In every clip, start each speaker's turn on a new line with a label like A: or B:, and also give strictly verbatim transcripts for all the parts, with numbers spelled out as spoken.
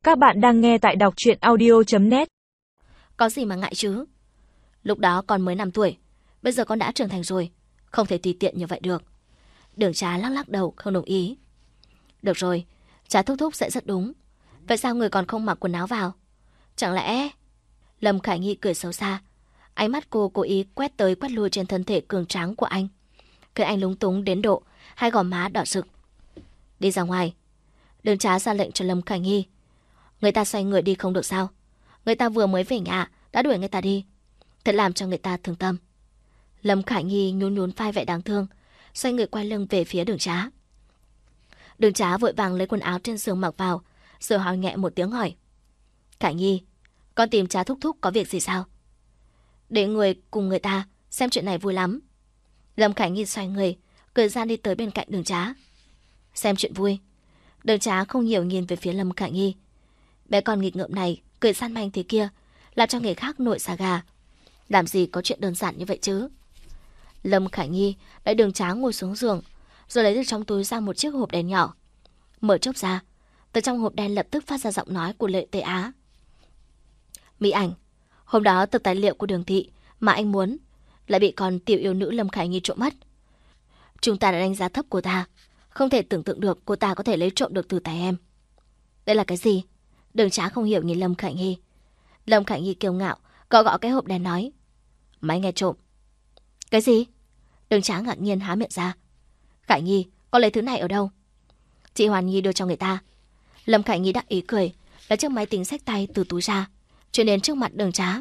A: Các bạn đang nghe tại đọc truyện audio chấm net.
B: Có gì mà ngại chứ? Lúc đó con mới năm tuổi, bây giờ con đã trưởng thành rồi, không thể tùy tiện như vậy được. Đường Trá lắc lắc đầu không đồng ý. Được rồi, Trá thúc thúc sẽ rất đúng. Vậy sao người còn không mặc quần áo vào? Chẳng lẽ... Lâm Khải Nhi cười xấu xa. Ánh mắt cô cố ý quét tới quét lui trên thân thể cường tráng của anh. Khiến anh lúng túng đến độ hai gò má đỏ rực. Đi ra ngoài. Đường Trá ra lệnh cho Lâm Khải Nhi. Người ta xoay người đi không được sao? Người ta vừa mới về nhà đã đuổi người ta đi, thật làm cho người ta thương tâm. Lâm Khải Nhi nhún nhún vai vẻ đáng thương, xoay người quay lưng về phía Đường Trá. Đường Trá vội vàng lấy quần áo trên giường mặc vào, rồi hỏi nhẹ một tiếng hỏi. Khải Nhi, con tìm Trá thúc thúc có việc gì sao? Để người cùng người ta xem chuyện này vui lắm. Lâm Khải Nhi xoay người, cười gian đi tới bên cạnh Đường Trá. Xem chuyện vui? Đường Trá không hiểu nhìn về phía Lâm Khải Nhi. Bé con nghịch ngợm này cười san manh thế kia, làm cho người khác nổi xà gà. Làm gì có chuyện đơn giản như vậy chứ? Lâm Khải Nhi đẩy Đường Trá ngồi xuống giường, rồi lấy từ trong túi ra một chiếc hộp đèn nhỏ. Mở chốc ra, từ trong hộp đen lập tức phát ra giọng nói của Lệ Tê Á. Mỹ ảnh, hôm đó tập tài liệu của Đường thị mà anh muốn lại bị con tiểu yêu nữ Lâm Khải Nhi trộm mất. Chúng ta đã đánh giá thấp cô ta, không thể tưởng tượng được cô ta có thể lấy trộm được từ tay em. Đây là cái gì? Đường Trá không hiểu nhìn Lâm Khải Nhi. Lâm Khải Nhi kiêu ngạo gõ gõ cái hộp đèn nói. Máy nghe trộm. Cái gì? Đường Trá ngạc nhiên há miệng ra. Khải Nhi, con lấy thứ này ở đâu? Chị Hoàn Nhi đưa cho người ta. Lâm Khải Nhi đắc ý cười, lấy chiếc máy tính xách tay từ túi ra, chuyển đến trước mặt Đường Trá.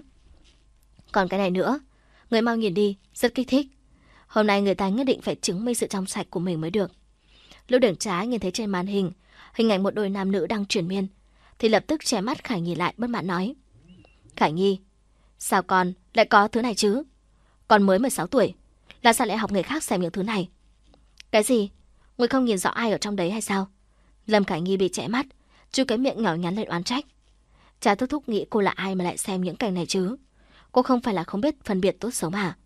B: Còn cái này nữa, người mau nhìn đi, rất kích thích. Hôm nay người ta nhất định phải chứng minh sự trong sạch của mình mới được. Lúc Đường Trá nhìn thấy trên màn hình hình ảnh một đôi nam nữ đang chuyển miên, thì lập tức che mắt Khải Nhi lại, bất mãn nói. Khải Nhi, sao con lại có thứ này chứ? Con mới mười sáu tuổi, là sao lại học người khác xem những thứ này? Cái gì? Người không nhìn rõ ai ở trong đấy hay sao? Lâm Khải Nhi bị che mắt, chu cái miệng nhỏ nhắn lên oán trách. Cha thúc thúc nghĩ cô là ai mà lại xem những cảnh này chứ? Cô không phải là không biết phân biệt tốt xấu mà.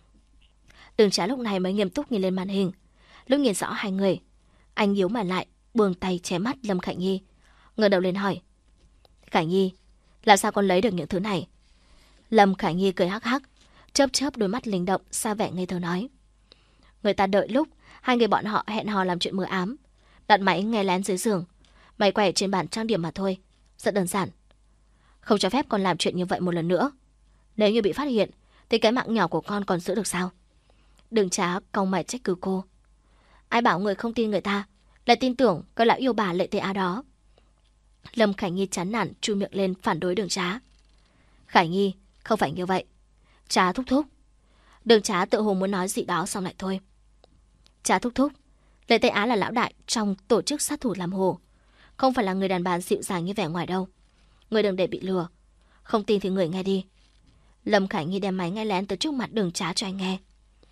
B: Đường Trá lúc này mới nghiêm túc nhìn lên màn hình. Lúc nhìn rõ hai người, anh yếu mà lại buông tay che mắt Lâm Khải Nhi, ngẩng đầu lên hỏi. Khải Nhi, làm sao con lấy được những thứ này? Lâm Khải Nhi cười hắc hắc, chớp chớp đôi mắt linh động, xa vẻ ngây thơ nói. Người ta đợi lúc hai người bọn họ hẹn hò làm chuyện mờ ám, đặt máy nghe lén dưới giường, máy quay trên bàn trang điểm mà thôi, rất đơn giản. Không cho phép con làm chuyện như vậy một lần nữa. Nếu như bị phát hiện thì cái mạng nhỏ của con còn giữ được sao? Đường Trá cau mày trách cứ cô. Ai bảo người không tin người ta, lại tin tưởng cái lão yêu bà Lệ Tê Á đó? Lâm Khải Nhi chán nản chu miệng lên phản đối Đường Trá. Khải Nhi, không phải như vậy. Trá thúc thúc. Đường Trá tự hồ muốn nói gì đó xong lại thôi. Trá thúc thúc, Lệ Tê Á là lão đại trong tổ chức sát thủ làm hồ, không phải là người đàn bà dịu dàng như vẻ ngoài đâu. Người đừng để bị lừa. Không tin thì người nghe đi. Lâm Khải Nhi đem máy nghe lén tới trước mặt Đường Trá cho anh nghe.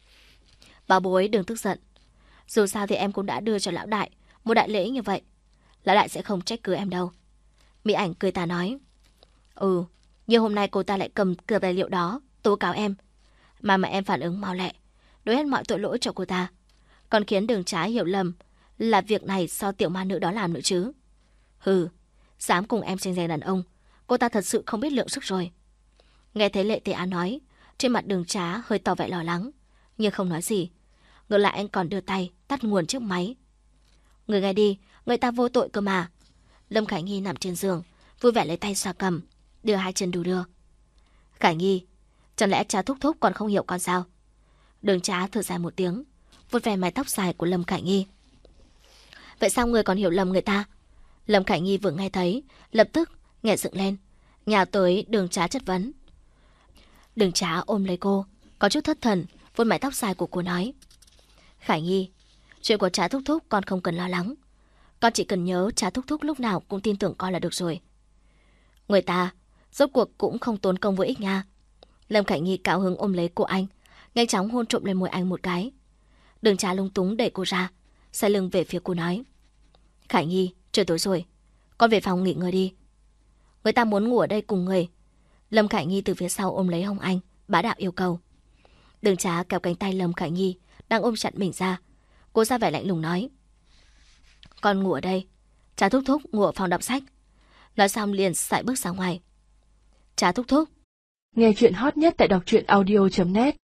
B: Bảo bối đừng tức giận. Dù sao thì em cũng đã đưa cho lão đại một đại lễ như vậy. Lão đại sẽ không trách cứ em đâu. Mỹ ảnh cười tà nói. Ừ, nhưng hôm nay cô ta lại cầm cửa tài liệu đó tố cáo em. Mà mà em phản ứng mau lẹ, đối hết mọi tội lỗi cho cô ta, còn khiến Đường Trá hiểu lầm là việc này do tiểu ma nữ đó làm nữa chứ. Hừ, dám cùng em tranh giành đàn ông, cô ta thật sự không biết lượng sức rồi. Nghe thấy Lệ Tê Á nói, trên mặt Đường Trá hơi tỏ vẻ lo lắng, nhưng không nói gì. Ngược lại anh còn đưa tay tắt nguồn chiếc máy. Người nghe đi, người ta vô tội cơ mà. Lâm Khải Nhi nằm trên giường, vui vẻ lấy tay xoa cầm, đưa hai chân đu đưa. Khải Nhi, chẳng lẽ Trá thúc thúc còn không hiểu con sao? Đường Trá thở dài một tiếng, vuốt ve mái tóc dài của Lâm Khải Nhi. Vậy sao người còn hiểu lầm người ta? Lâm Khải Nhi vừa nghe thấy, lập tức nhẹ dựng lên, nhào tới Đường Trá chất vấn. Đường Trá ôm lấy cô, có chút thất thần, vuốt mái tóc dài của cô nói. Khải Nhi, chuyện của Trá thúc thúc con không cần lo lắng. Con chỉ cần nhớ Trá thúc thúc lúc nào cũng tin tưởng con là được rồi. Người ta rốt cuộc cũng không tốn công vô ích nha. Lâm Khải Nhi cao hứng ôm lấy cô anh, nhanh chóng hôn trộm lên môi anh một cái. Đường Trá lung túng đẩy cô ra, xoay lưng về phía cô nói. Khải Nhi, trời tối rồi, con về phòng nghỉ ngơi đi. Người ta muốn ngủ ở đây cùng người. Lâm Khải Nhi từ phía sau ôm lấy hông anh, bá đạo yêu cầu. Đường Trá kéo cánh tay Lâm Khải Nhi đang ôm chặt mình ra, cô ra vẻ lạnh lùng nói. Con ngủ ở đây, Trá thúc thúc ngủ ở phòng đọc sách. Nói xong liền sải bước ra ngoài. Cha thúc thúc.
C: Nghe chuyện hot nhất tại đọc truyện audio chấm net